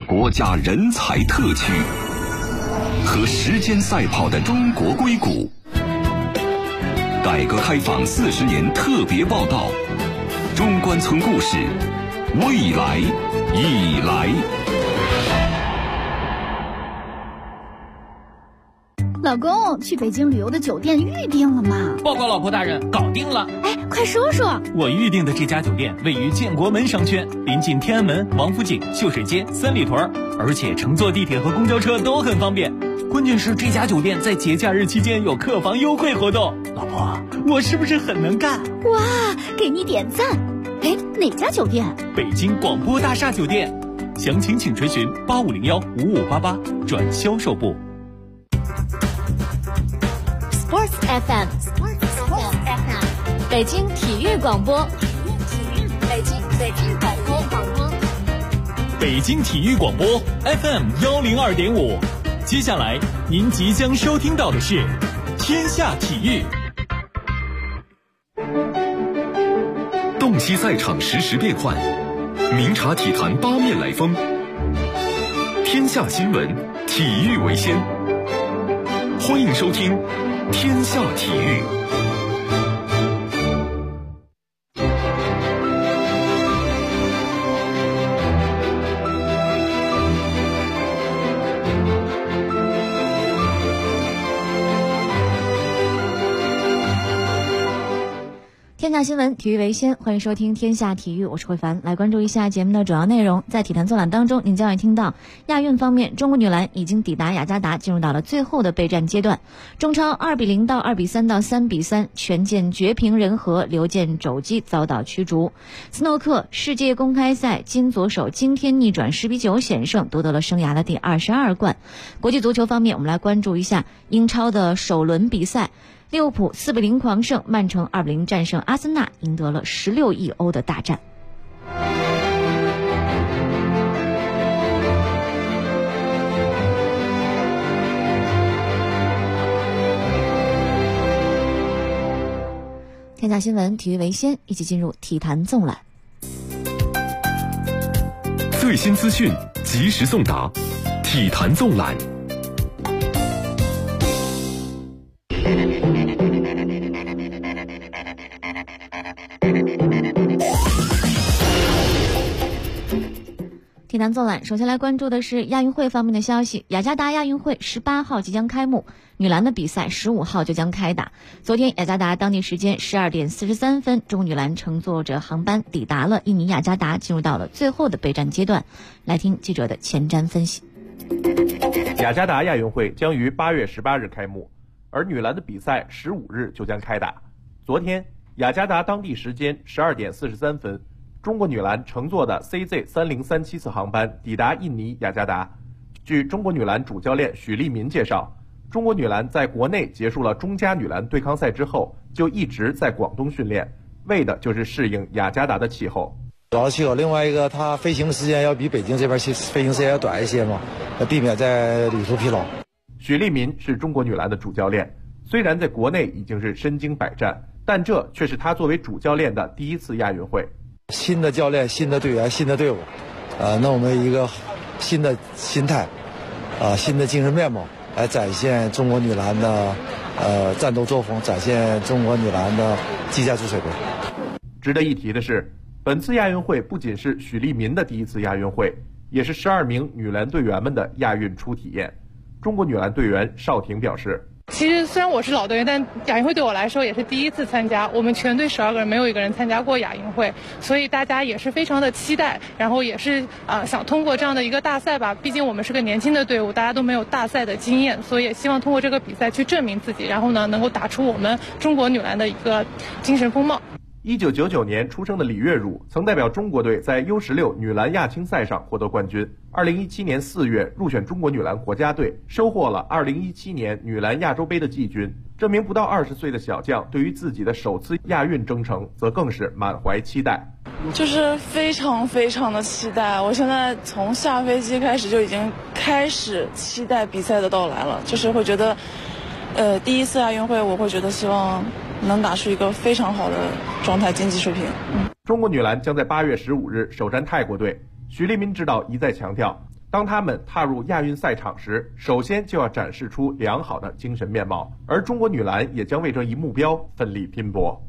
国家人才特区，和时间赛跑的中国硅谷。改革开放40年特别报道，中关村故事，未来已来。 老公，去北京旅游的酒店预定了吗？ 报告老婆大人，搞定了。 哎，快说说。 我预定的这家酒店位于建国门商圈，临近天安门、王府井、秀水街、三里屯，而且乘坐地铁和公交车都很方便。关键是这家酒店在节假日期间有客房优惠活动。老婆，我是不是很能干？ 哇，给你点赞。哎，哪家酒店？ 北京广播大厦酒店。详情请垂询8501-5588转销售部。 Sports FM， 北京体育广播，北京广播， 北京体育广播 FM102.5。接下来您即将收听到的是天下体育。 洞悉赛场实时变幻，明察体坛八面来风。天下新闻，体育为先。欢迎收听天下体育。 天下新闻，体育为先，欢迎收听天下体育，我是慧凡。来关注一下节目的主要内容。在体坛纵览当中，您将会听到亚运方面，中国女篮已经抵达雅加达，进入到了最后的备战阶段。中超2-0到2-3到3-3全键绝平人和，刘健肘击遭到驱逐。斯诺克世界公开赛，金左手今天逆转10-9险胜，夺得了生涯的第22冠。国际足球方面，我们来关注一下英超的首轮比赛。利物浦4-0狂胜曼城，2-0战胜阿森纳，赢得了16亿欧的大战。天下新闻，体育为先，一起进入体坛纵览。 最新资讯，及时送达，体坛纵览。 体坛纵览，首先来关注的是亚运会方面的消息。雅加达亚运会18号即将开幕，女篮的比赛15号就将开打。昨天雅加达当地时间12点43分，中国女篮乘坐着航班抵达了印尼雅加达，进入到了最后的备战阶段。来听记者的前瞻分析。 雅加达亚运会将于8月18日开幕，而女篮的比赛15日就将开打。昨天雅加达当地时间12点43分，中国女篮乘坐的 CZ3037 次航班抵达印尼雅加达。据中国女篮主教练许利民介绍，中国女篮在国内结束了中加女篮对抗赛之后，就一直在广东训练，为的就是适应雅加达的气候。 主要气候，另外一个它飞行时间要比北京这边飞行时间要短一些嘛，避免在旅途疲劳。 许利民是中国女篮的主教练，虽然在国内已经是身经百战，但这却是他作为主教练的第一次亚运会。 新的教练、新的队员、新的队伍，那我们一个新的心态，新的精神面貌，来展现中国女篮的战斗作风，展现中国女篮的技战术水平。 值得一提的是，本次亚运会不仅是许利民的第一次亚运会，也是12名女篮队员们的亚运初体验。中国女篮队员邵婷表示， 其实虽然我是老队员，但亚运会对我来说也是第一次参加。我们全队12个人没有一个人参加过亚运会，所以大家也是非常的期待，然后也是想通过这样的一个大赛吧，毕竟我们是个年轻的队伍，大家都没有大赛的经验，所以也希望通过这个比赛去证明自己，然后呢能够打出我们中国女篮的一个精神风貌。 1999年出生的李月汝曾代表中国队在 U16 女篮亚青赛上获得冠军。2017年4月入选中国女篮国家队，收获了2017年女篮亚洲杯的季军。这名不到20岁的小将对于自己的首次亚运征程则更是满怀期待。 就是非常非常的期待，我现在从下飞机开始就已经开始期待比赛的到来了，就是会觉得第一次亚运会我会觉得希望能打出一个非常好的状态竞技水平。 中国女篮将在8月15日首战泰国队。许利民指导一再强调， 当他们踏入亚运赛场时，首先就要展示出良好的精神面貌，而中国女篮也将为这一目标奋力拼搏。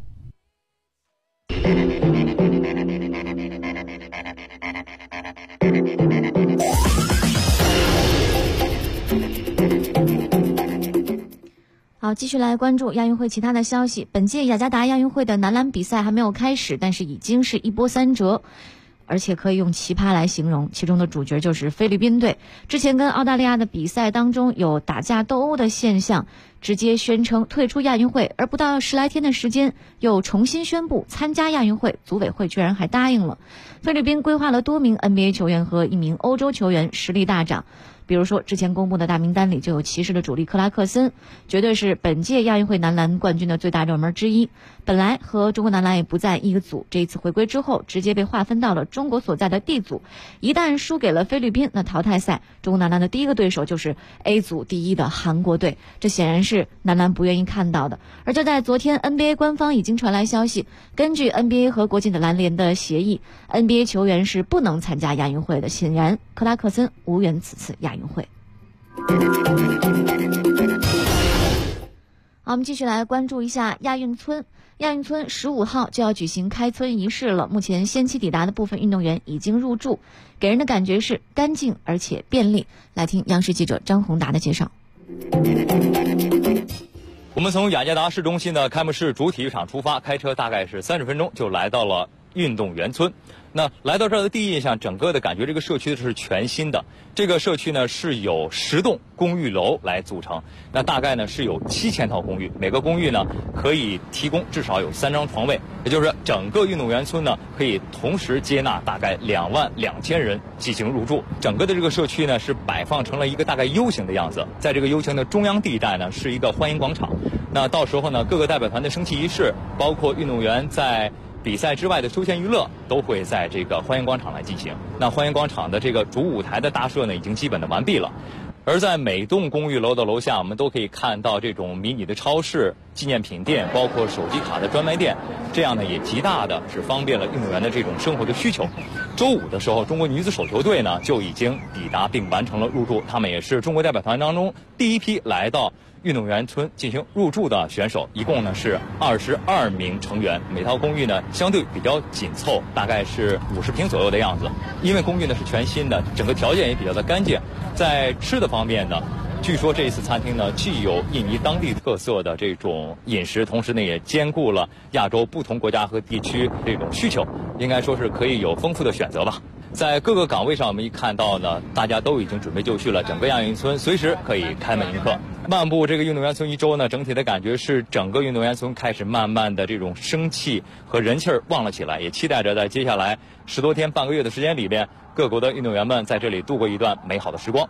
好，继续来关注亚运会其他的消息。本届雅加达亚运会的男篮比赛还没有开始，但是已经是一波三折，而且可以用奇葩来形容。其中的主角就是菲律宾队，之前跟澳大利亚的比赛当中有打架斗殴的现象，直接宣称退出亚运会，而不到10来天的时间又重新宣布参加亚运会，组委会居然还答应了。菲律宾规划了多名 NBA 球员和1名欧洲球员，实力大涨。比如说之前公布的大名单里就有骑士的主力克拉克森，绝对是本届亚运会男篮冠军的最大热门之一。本来和中国男篮也不在一个组，这一次回归之后直接被划分到了中国所在的 D 组，一旦输给了菲律宾，那淘汰赛中国男篮的第一个对手就是 A 组第1的韩国队，这显然是男篮不愿意看到的。而就在昨天 NBA 官方已经传来消息，根据 NBA 和国际的篮联的协议， NBA 球员是不能参加亚运会的，显然克拉克森无缘此次亚运会。好，我们继续来关注一下亚运村。亚运村15号就要举行开村仪式了，目前先期抵达的部分运动员已经入住，给人的感觉是干净而且便利。来听央视记者张宏达的介绍。 我们从雅加达市中心的开幕式主体育场出发，开车大概是30分钟就来到了运动员村。那来到这儿的第一印象，整个的感觉这个社区是全新的。这个社区呢是由10栋公寓楼来组成，那大概呢是有7000套公寓，每个公寓呢可以提供至少有3张床位，也就是整个运动员村呢可以同时接纳大概22000人进行入住。整个的这个社区呢是摆放成了一个大概 U 型的样子，在这个 U 型的中央地带呢是一个欢迎广场。那到时候呢各个代表团的升旗仪式，包括运动员在比赛之外的休闲娱乐都会在这个欢迎广场来进行。那欢迎广场的这个主舞台的搭设呢已经基本的完毕了。而在每栋公寓楼的楼下，我们都可以看到这种迷你的超市、纪念品店，包括手机卡的专卖店，这样呢也极大的是方便了运动员的这种生活的需求。周五的时候，中国女子手球队呢就已经抵达并完成了入住，他们也是中国代表团当中第一批来到运动员村进行入住的选手，一共呢是22名成员，每套公寓呢相对比较紧凑，大概是50平左右的样子。因为公寓呢是全新的，整个条件也比较的干净。在吃的方面呢，据说这一次餐厅呢既有印尼当地特色的这种饮食，同时呢也兼顾了亚洲不同国家和地区这种需求，应该说是可以有丰富的选择吧。在各个岗位上，我们一看到呢，大家都已经准备就绪了，整个亚运村随时可以开门迎客。漫步这个运动员村一周呢，整体的感觉是整个运动员村开始慢慢的这种生气和人气儿旺了起来，也期待着在接下来10多天半个月的时间里边，各国的运动员们在这里度过一段美好的时光。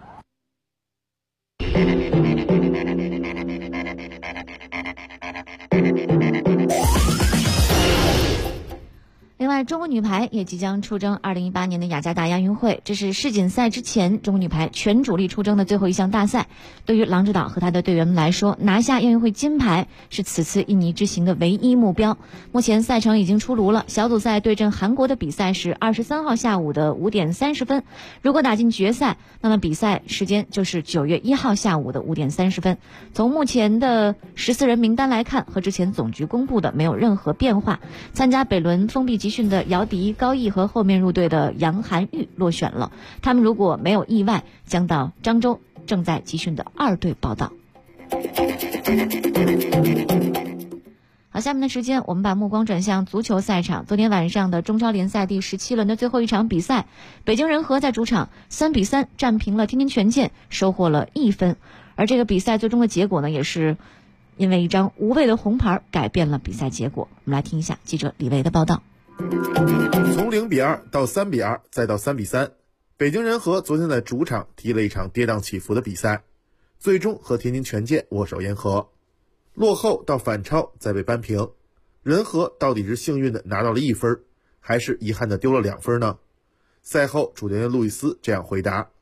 另外，中国女排也即将出征2018年的雅加达亚运会，这是世锦赛之前中国女排全主力出征的最后一项大赛。对于郎指导和他的队员们来说，拿下亚运会金牌是此次印尼之行的唯一目标。目前赛程已经出炉了，小组赛对阵韩国的比赛是23号下午的5点30分，如果打进决赛，那么比赛时间就是9月1号下午的5点30分。从目前的14人名单来看，和之前总局公布的没有任何变化。参加北轮封闭集训的姚迪、高毅和后面入队的杨涵玉落选了，他们如果没有意外，将到漳州正在集训的2队报到。好，下面的时间我们把目光转向足球赛场。昨天晚上的中超联赛第17轮的最后一场比赛，北京人和在主场3比3战平了天津权健，收获了1分。而这个比赛最终的结果呢，也是因为一张无谓的红牌改变了比赛结果。我们来听一下记者李维的报道。 从0比2到3比2，再到3比3，北京人和昨天在主场踢了一场跌宕起伏的比赛，最终和天津权健握手言和。落后到反超再被扳平，人和到底是幸运的拿到了1分，还是遗憾的丢了2分呢？赛后主教练路易斯这样回答。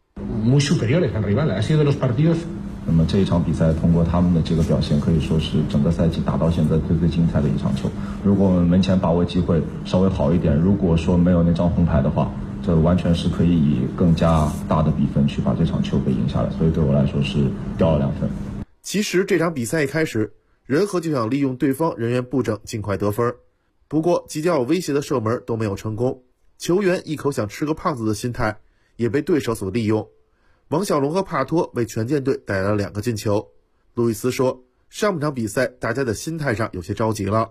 那么这一场比赛通过他们的这个表现，可以说是整个赛季打到现在最精彩的一场球。如果我们门前把握机会稍微好一点，如果说没有那张红牌的话， 这完全是可以以更加大的比分去把这场球给赢下来，所以对我来说是掉了2分。 其实这场比赛一开始，仁和就想利用对方人员布阵尽快得分，不过即将有威胁的射门都没有成功，球员一口想吃个胖子的心态也被对手所利用。王小龙和帕托为全健队带来了2个进球。路易斯说，上半场比赛大家的心态上有些着急了。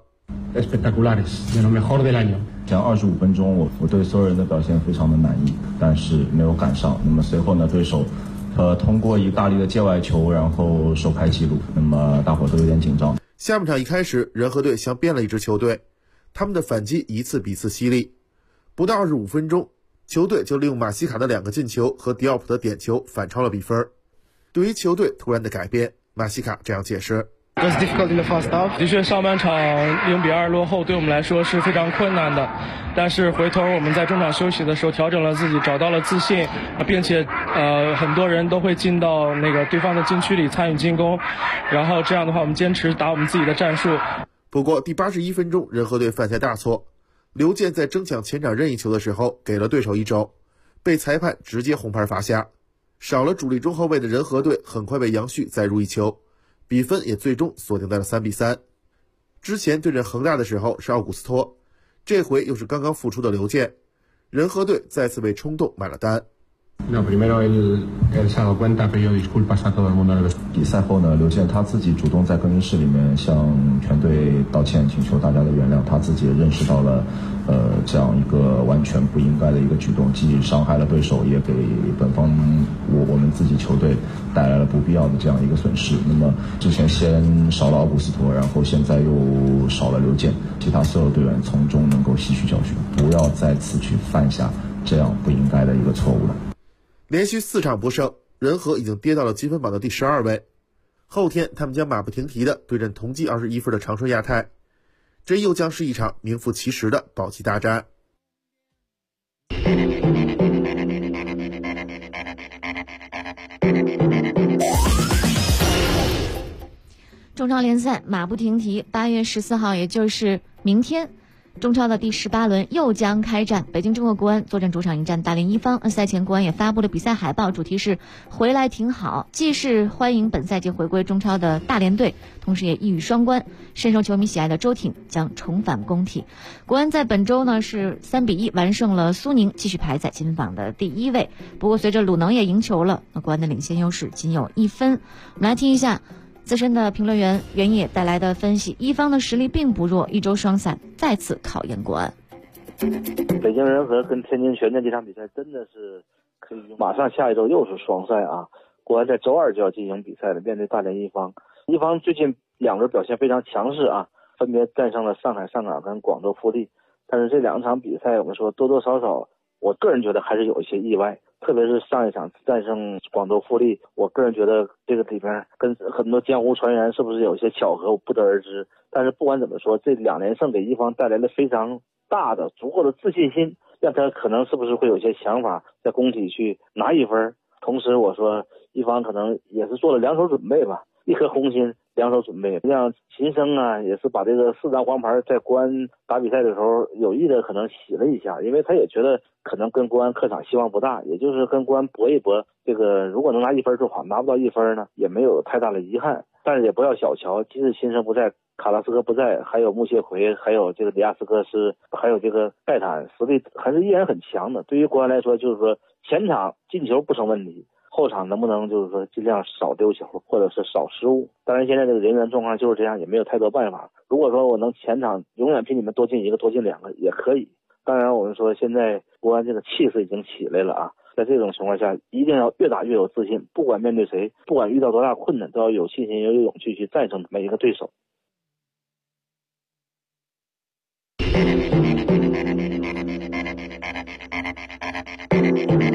前25分钟我对所有人的表现非常的满意，但是没有赶上。那么随后呢，对手通过一个大力的界外球，然后首开纪录，那么大伙都有点紧张。 下半场一开始，仁和队像变了一支球队，他们的反击一次比一次犀利。不到25分钟，球队就利用马西卡的2个进球和迪奥普的点球反超了比分。对于球队突然的改变，马西卡这样解释。 的确，上半场0-2落后对我们来说是非常困难的，但是回头我们在中场休息的时候调整了自己，找到了自信，并且很多人都会进到那个对方的禁区里参与进攻，然后这样的话我们坚持打我们自己的战术。 不过第81分钟，仁和队犯下大错，刘健在争抢前场任意球的时候给了对手一肘，被裁判直接红牌罚下。少了主力中后卫的仁和队很快被杨旭再入一球，比分也最终锁定在了3-3。之前对阵恒大的时候是奥古斯托，这回又是刚刚复出的刘健，仁和队再次被冲动买了单。 比赛后呢，刘健他自己主动在更衣室里面向全队道歉，请求大家的原谅。他自己也认识到了这样一个完全不应该的一个举动，既伤害了对手，也给本方我们自己球队带来了不必要的这样一个损失。那么之前先少了奥古斯托，然后现在又少了刘健，其他所有队员从中能够吸取教训，不要再次去犯下这样不应该的一个错误了。 连续4场不胜，仁和已经跌到了积分榜的第12位。后天他们将马不停蹄地对阵同计21分的长春亚泰，这又将是一场名副其实的保级大战。 中超联赛马不停蹄，8月14号，也就是明天，中超的第18轮又将开战。北京中赫国安坐镇主场迎战大连一方。赛前国安也发布了比赛海报，主题是回来挺好，既是欢迎本赛季回归中超的大连队，同时也一语双关，深受球迷喜爱的周挺将重返工体。国安在本周呢是3-1完胜了苏宁，继续排在积分榜的第1位。不过随着鲁能也赢球了，国安的领先优势仅有1分。我们来听一下资深的评论员袁野带来的分析，一方的实力并不弱，一周双赛再次考验国安。 北京人和跟天津权健这场比赛真的是可以马上下一周又是双赛啊！国安在周2就要进行比赛了，面对大连一方。一方最近2轮表现非常强势啊，分别战胜了上海上港跟广州富力，但是这2场比赛我们说多多少少，我个人觉得还是有一些意外。特别是上一场战胜广州富力，我个人觉得这个里边跟很多江湖传言是不是有一些巧合，我不得而知。但是不管怎么说，这2连胜给一方带来了非常大的足够的自信心，让他可能是不是会有一些想法在工体去拿1分。同时我说一方可能也是做了2手准备吧，一颗红心2手准备，像秦升啊也是把这个4张黄牌在国安打比赛的时候有意的可能洗了一下，因为他也觉得可能跟国安客场希望不大，也就是跟国安搏一搏，这个如果能拿1分就好，拿不到1分呢也没有太大的遗憾。但是也不要小瞧，即使秦升不在，卡拉斯科不在，还有穆谢奎，还有这个里亚斯科斯，还有这个盖坦，实力还是依然很强的。对于国安来说，就是说前场进球不成问题，后场能不能就是说尽量少丢球或者是少失误。当然现在这个人员状况就是这样，也没有太多办法。如果说我能前场永远比你们多进1个多进2个也可以。当然我们说现在国安这个气势已经起来了啊，在这种情况下一定要越打越有自信，不管面对谁，不管遇到多大困难，都要有信心有勇气去战胜每一个对手。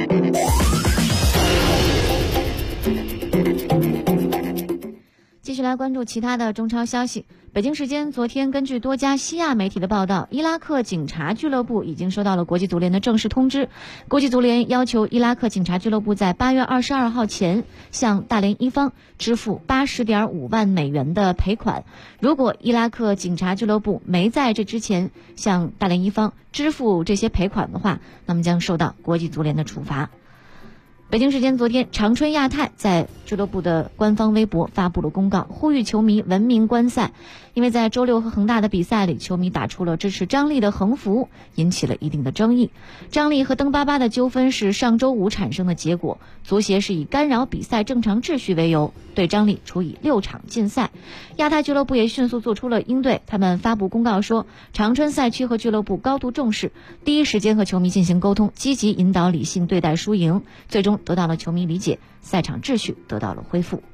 继续来来关注其他的中超消息。北京时间昨天，根据多家西亚媒体的报道，伊拉克警察俱乐部已经收到了国际足联的正式通知。国际足联要求伊拉克警察俱乐部在8月22号前向大连一方支付80.5万美元的赔款。如果伊拉克警察俱乐部没在这之前向大连一方支付这些赔款的话，那么将受到国际足联的处罚。北京时间昨天，长春亚泰在俱乐部的官方微博发布了公告，呼吁球迷文明观赛。因为在周六和恒大的比赛里，球迷打出了支持张力的横幅，引起了一定的争议。张力和登巴巴的纠纷是上周五产生的结果，足协是以干扰比赛正常秩序为由，对张力处以6场禁赛。亚泰俱乐部也迅速做出了应对，他们发布公告说，长春赛区和俱乐部高度重视，第一时间和球迷进行沟通，积极引导理性对待输赢，最终得到了球迷理解，赛场秩序得到了恢复。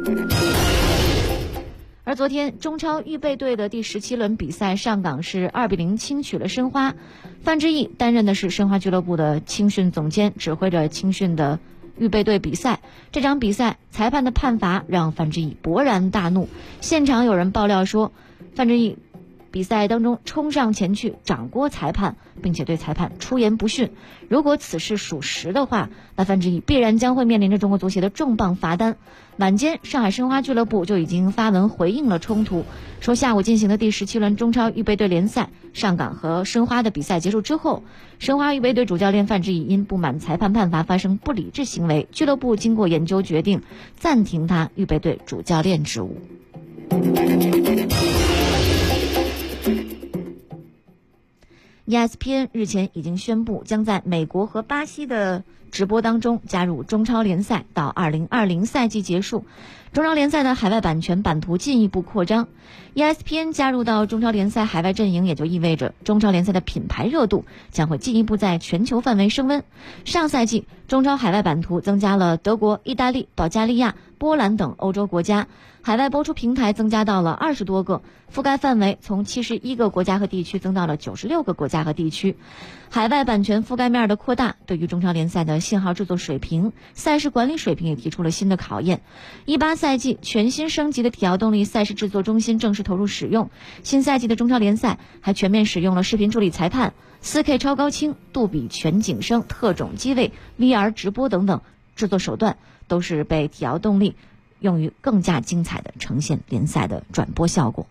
而昨天中超预备队的第17轮比赛，上港是2-0轻取了申花。范志毅担任的是申花俱乐部的青训总监，指挥着青训的预备队比赛。这场比赛裁判的判罚让范志毅勃然大怒，现场有人爆料说，范志毅比赛当中冲上前去掌掴裁判，并且对裁判出言不逊。如果此事属实的话，那范志毅必然将会面临着中国足协的重磅罚单。晚间，上海申花俱乐部就已经发文回应了冲突，说下午进行的第17轮中超预备队联赛，上港和申花的比赛结束之后，申花预备队主教练范志毅因不满裁判判罚发生不理智行为，俱乐部经过研究决定暂停他预备队主教练职务。ESPN 日前已经宣布，将在美国和巴西的直播当中加入中超联赛，到2020赛季结束。中超联赛的海外版权版图进一步扩张， ESPN 加入到中超联赛海外阵营，也就意味着中超联赛的品牌热度将会进一步在全球范围升温。上赛季中超海外版图增加了德国、意大利、保加利亚、波兰等欧洲国家，海外播出平台增加到了20多个，覆盖范围从71个国家和地区增到了96个国家和地区。海外版权覆盖面的扩大，对于中超联赛的信号制作水平、赛事管理水平也提出了新的考验。18赛季全新升级的体遥动力赛事制作中心正式投入使用，新赛季的中超联赛还全面使用了视频助理裁判、4K 超高清、杜比全景声、特种机位、VR 直播等等制作手段，都是被体遥动力用于更加精彩的呈现联赛的转播效果。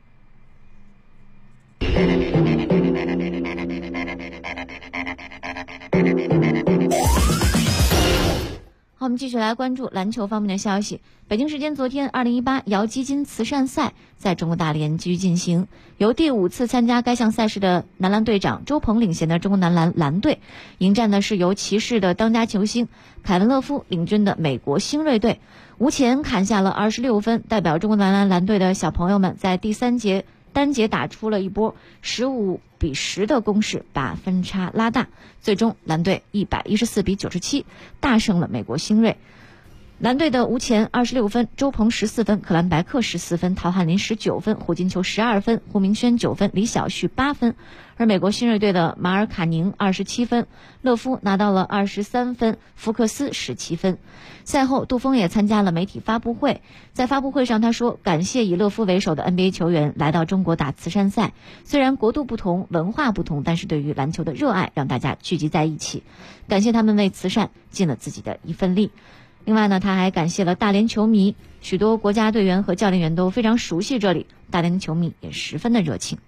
好，我们继续来关注篮球方面的消息。北京时间昨天，2018姚基金慈善赛在中国大连继续进行，由第5次参加该项赛事的男篮队长周鹏领衔的中国男篮蓝队，迎战的是由骑士的当家球星凯文勒夫领军的美国星瑞队。吴前砍下了26分，代表中国男篮蓝队的小朋友们在第3节单节打出了一波15-10的攻势，把分差拉大，最终蓝队114-97大胜了美国星瑞。蓝队的吴前26分，周鹏14分，克兰白克14分，陶汉林19分，胡金秋12分，胡明轩9分，李晓旭8分。而美国新锐队的马尔卡宁27分，勒夫拿到了23分，福克斯17分。赛后杜锋也参加了媒体发布会，在发布会上他说，感谢以勒夫为首的 NBA 球员来到中国打慈善赛，虽然国度不同，文化不同，但是对于篮球的热爱让大家聚集在一起，感谢他们为慈善尽了自己的一份力。另外呢，他还感谢了大连球迷，许多国家队员和教练员都非常熟悉这里，大连的球迷也十分的热情。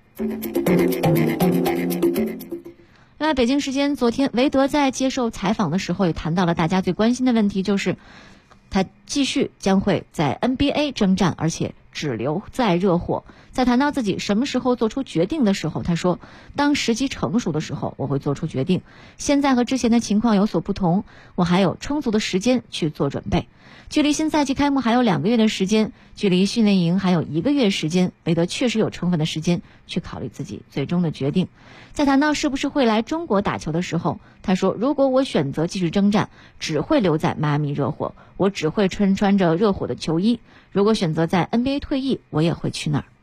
另外，北京时间昨天，韦德在接受采访的时候也谈到了大家最关心的问题，就是他继续将会在 NBA 征战，而且只留在热火。在谈到自己什么时候做出决定的时候，他说，当时机成熟的时候我会做出决定，现在和之前的情况有所不同，我还有充足的时间去做准备。距离新赛季开幕还有2个月的时间，距离训练营还有1个月时间，韦德确实有充分的时间去考虑自己最终的决定。在谈到是不是会来中国打球的时候，他说，如果我选择继续征战，只会留在迈阿密热火，我只会穿着热火的球衣，如果选择在 NBA 退役，我也会去那儿。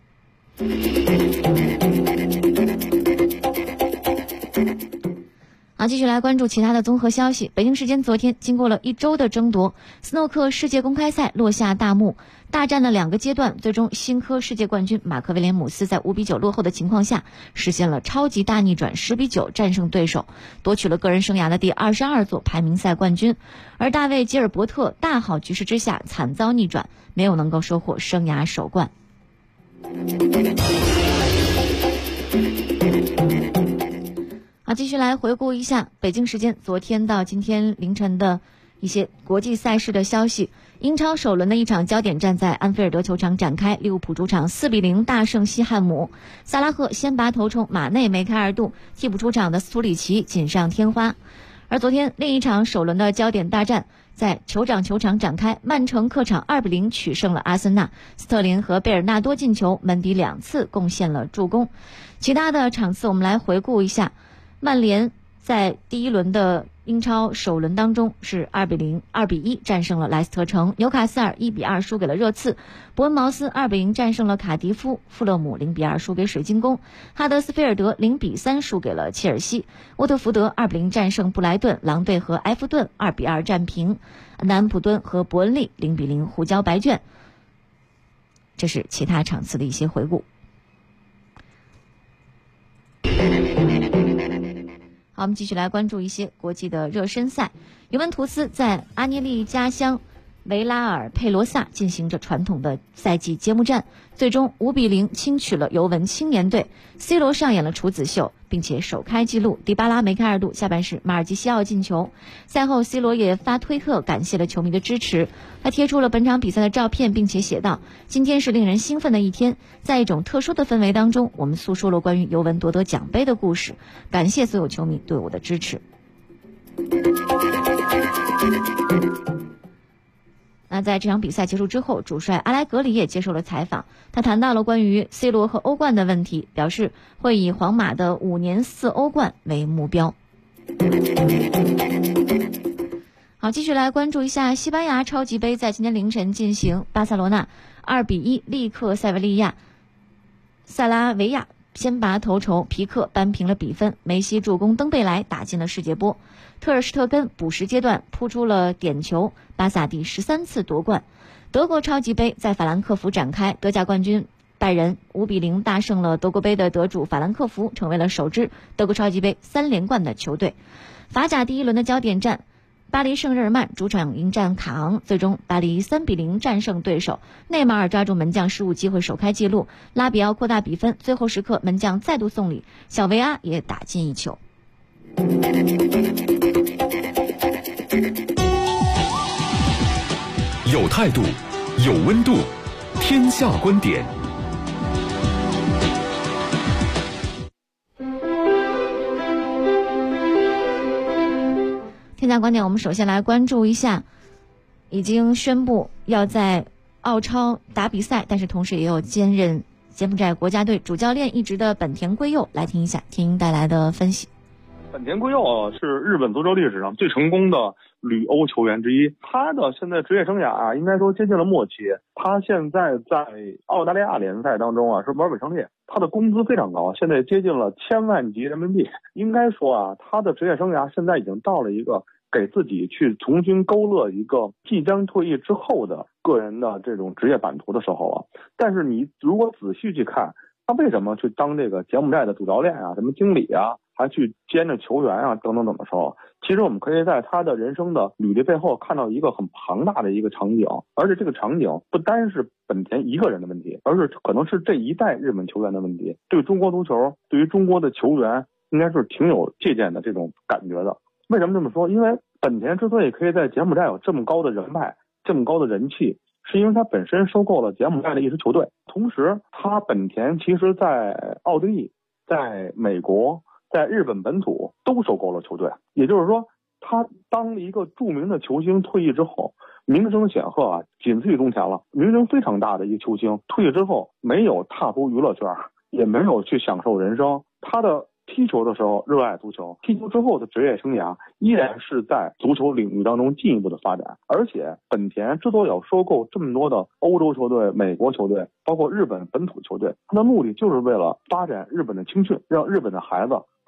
好，继续来关注其他的综合消息。北京时间昨天，经过了1周的争夺，斯诺克世界公开赛落下大幕。大战了2个阶段，最终新科世界冠军马克威廉姆斯在5-9落后的情况下，实现了超级大逆转，10-9战胜对手，夺取了个人生涯的第22座排名赛冠军。而大卫·吉尔伯特大好局势之下惨遭逆转，没有能够收获生涯首冠。好，继续来回顾一下北京时间昨天到今天凌晨的一些国际赛事的消息。英超首轮的一场焦点战在安菲尔德球场展开，利物浦主场4-0大胜西汉姆，萨拉赫先拔头筹，马内、梅开二度，替补出场的斯图里奇锦上添花。而昨天另一场首轮的焦点大战在酋长球场展开，曼城客场2-0取胜了阿森纳，斯特林和贝尔纳多进球，门迪2次贡献了助攻。其他的场次我们来回顾一下。曼联在第一轮的英超首轮当中是2-1战胜了莱斯特城，纽卡斯尔1-2输给了热刺，伯恩茅斯2-0战胜了卡迪夫，富勒姆0-2输给水晶宫，哈德斯菲尔德0-3输给了切尔西，沃特福德2-0战胜布莱顿，狼队和埃弗顿2-2战平，南普敦和伯恩利0-0互交白卷。这是其他场次的一些回顾。好，我们继续来关注一些国际的热身赛。尤文图斯在阿涅利家乡维拉尔佩罗萨进行着传统的赛季揭幕战，最终5-0轻取了尤文青年队。C 罗上演了处子秀，并且首开纪录，迪巴拉梅开二度，下半时马尔基西奥进球。赛后 C 罗也发推特感谢了球迷的支持，他贴出了本场比赛的照片，并且写道：今天是令人兴奋的一天，在一种特殊的氛围当中，我们诉说了关于尤文夺得奖杯的故事，感谢所有球迷对我的支持。那在这场比赛结束之后，主帅阿莱格里也接受了采访，他谈到了关于 C 罗和欧冠的问题，表示会以皇马的5年4欧冠为目标。好，继续来关注一下西班牙超级杯在今天凌晨进行，巴塞罗那2-1力克塞维利亚，塞拉维亚先拔头筹，皮克扳平了比分，梅西助攻登贝莱打进了世界波，特尔施特根补时阶段扑出了点球，巴萨第13次夺冠。德国超级杯在法兰克福展开，德甲冠军拜仁5-0大胜了德国杯的得主法兰克福，成为了首支德国超级杯3连冠的球队。法甲第一轮的焦点战，巴黎圣日耳曼主场迎战卡昂，最终巴黎3-0战胜对手，内马尔抓住门将失误机会首开纪录，拉比奥扩大比分，最后时刻门将再度送礼，小维阿也打进一球。 有态度，有温度，天下观点。 天下观点，我们首先来关注一下已经宣布要在澳超打比赛，但是同时也有兼任柬埔寨国家队主教练一职的本田圭佑，来听一下天鹰带来的分析。 本田圭佑是日本足球历史上最成功的旅欧球员之一，他的现在职业生涯应该说接近了末期。他现在在澳大利亚联赛当中是玩伪胜利，他的工资非常高，现在接近了1000万级人民币。应该说他的职业生涯现在已经到了一个给自己去重新勾勒一个即将退役之后的个人的这种职业版图的时候但是你如果仔细去看，他为什么去当这个柬埔寨的主教练什么经理还去兼着球员等等等的时候，其实我们可以在他的人生的履历背后看到一个很庞大的一个场景，而且这个场景不单是本田一个人的问题，而是可能是这一代日本球员的问题。对中国足球，对于中国的球员，应该是挺有借鉴的这种感觉的。为什么这么说？因为本田之所以可以在柬埔寨有这么高的人脉，这么高的人气，是因为他本身收购了柬埔寨的一支球队，同时他本田其实在奥地利、在美国、在日本本土都收购了球队，也就是说，他当了一个著名的球星退役之后，名声显赫仅次于中前了，名声非常大的一个球星退役之后，没有踏出娱乐圈，也没有去享受人生，他的踢球的时候热爱足球，踢球之后的职业生涯依然是在足球领域当中进一步的发展。而且本田之所以要收购这么多的欧洲球队、美国球队，包括日本本土球队，他的目的就是为了发展日本的青训，让日本的孩子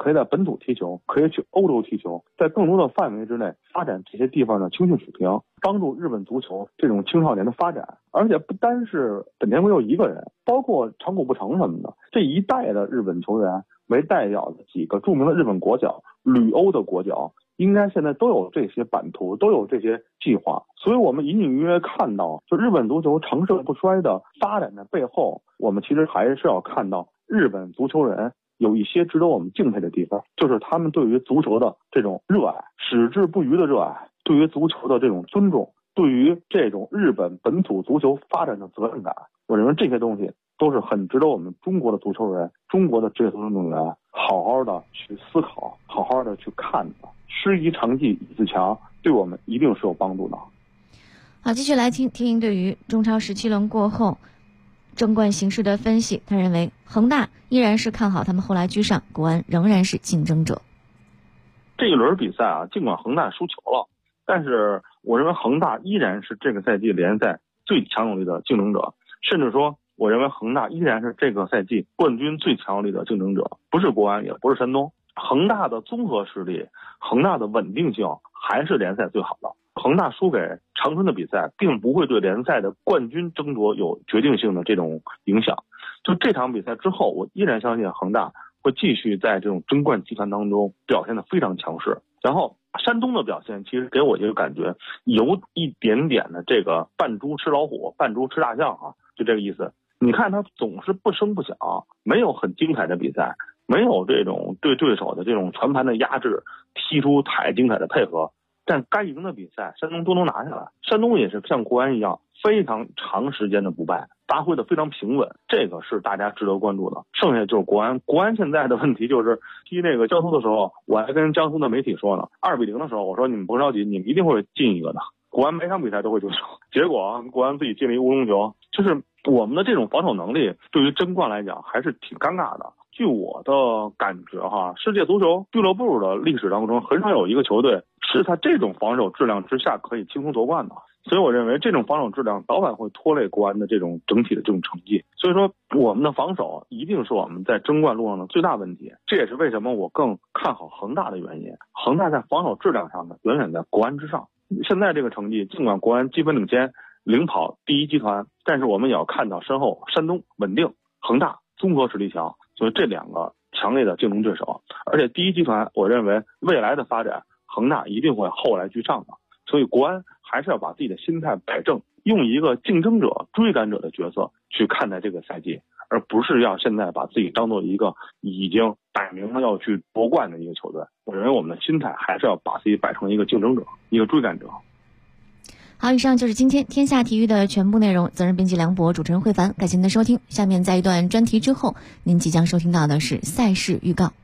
可以在本土踢球，可以去欧洲踢球，在更多的范围之内发展这些地方的青训水平，帮助日本足球这种青少年的发展。而且不单是本田圭佑一个人，包括长谷部诚什么的，这一代的日本球员为代表的几个著名的日本国脚、旅欧的国脚，应该现在都有这些版图，都有这些计划。所以我们隐隐约约看到，就日本足球长盛不衰的发展的背后，我们其实还是要看到日本足球人有一些值得我们敬佩的地方，就是他们对于足球的这种热爱，矢志不渝的热爱，对于足球的这种尊重，对于这种日本本土足球发展的责任感。我认为这些东西都是很值得我们中国的足球人、中国的职业足球运动员好好的去思考，好好的去看的。师夷长技以自强，对我们一定是有帮助的。 好，继续来听听对于中超17轮过后争冠形势的分析。他认为恒大依然是看好他们后来居上，国安仍然是竞争者。 这一轮比赛啊，尽管恒大输球了，但是我认为恒大依然是这个赛季联赛最强有力的竞争者，甚至说我认为恒大依然是这个赛季冠军最强有力的竞争者，不是国安也不是山东。恒大的综合实力，恒大的稳定性还是联赛最好的。恒大输给长春的比赛并不会对联赛的冠军争夺有决定性的这种影响。就这场比赛之后，我依然相信恒大会继续在这种争冠集团当中表现得非常强势。然后山东的表现其实给我一个感觉，有一点点的这个扮猪吃老虎，扮猪吃大象啊，就这个意思。你看他总是不声不响，没有很精彩的比赛，没有这种对对手的这种全盘的压制，踢出太精彩的配合，但该赢的比赛山东都能拿下来。山东也是像国安一样非常长时间的不败，发挥的非常平稳，这个是大家值得关注的。剩下就是国安，国安现在的问题就是踢那个江苏的时候，我还跟江苏的媒体说呢，2-0的时候我说你们不着急，你们一定会进一个的。国安每场比赛都会丢球，结果国安自己进了一乌龙球。就是我们的这种防守能力对于争冠来讲还是挺尴尬的。据我的感觉哈，世界足球俱乐部的历史当中很少有一个球队是在这种防守质量之下可以轻松夺冠的。所以我认为这种防守质量早晚会拖累国安的这种整体的这种成绩。所以说我们的防守一定是我们在争冠路上的最大问题，这也是为什么我更看好恒大的原因。恒大在防守质量上呢远远在国安之上。现在这个成绩尽管国安积分领先，领跑第一集团，但是我们也要看到身后山东稳定，恒大综合实力强，所以这两个强烈的竞争对手。而且第一集团我认为未来的发展恒大一定会后来居上的，所以国安还是要把自己的心态摆正，用一个竞争者追赶者的角色去看待这个赛季，而不是要现在把自己当做一个已经摆明了要去夺冠的一个球队。我认为我们的心态还是要把自己摆成一个竞争者，一个追赶者。 好，以上就是今天天下体育的全部内容。责任编辑梁博，主持人慧凡，感谢您的收听。下面在一段专题之后，您即将收听到的是赛事预告。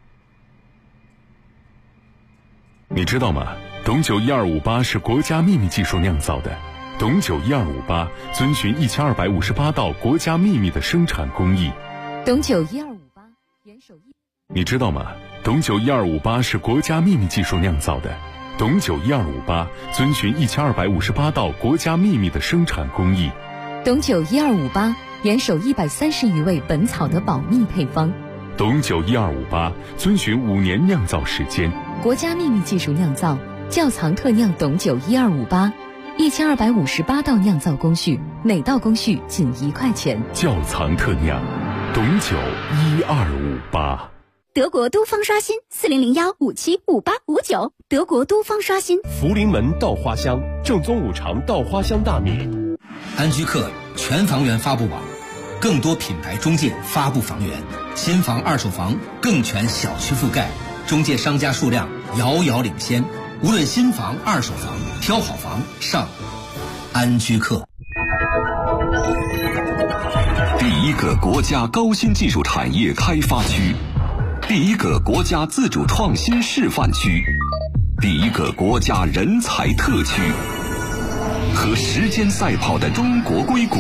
你知道吗？董酒1258是国家秘密技术酿造的。董酒1258遵循1258道国家秘密的生产工艺。 董酒1258严守你知道吗？董酒1258是国家秘密技术酿造的。董酒1258遵循1258道国家秘密的生产工艺。 董酒1258严守130余味本草的保密配方。 董酒1258遵循5年酿造时间， 国家秘密技术酿造，窖藏特酿董酒1258，1258道酿造工序，每道工序仅1块钱。 窖藏特酿，董酒1258。 德国都方刷新4001575859，德国都方刷新。 福临门稻花香正宗5常稻花香大米。 安居客全房源发布网，更多品牌中介发布房源，新房二手房更全小区覆盖，中介商家数量遥遥领先。无论新房二手房，挑好房上安居客。 第一个国家高新技术产业开发区，第一个国家自主创新示范区，第一个国家人才特区，和时间赛跑的中国硅谷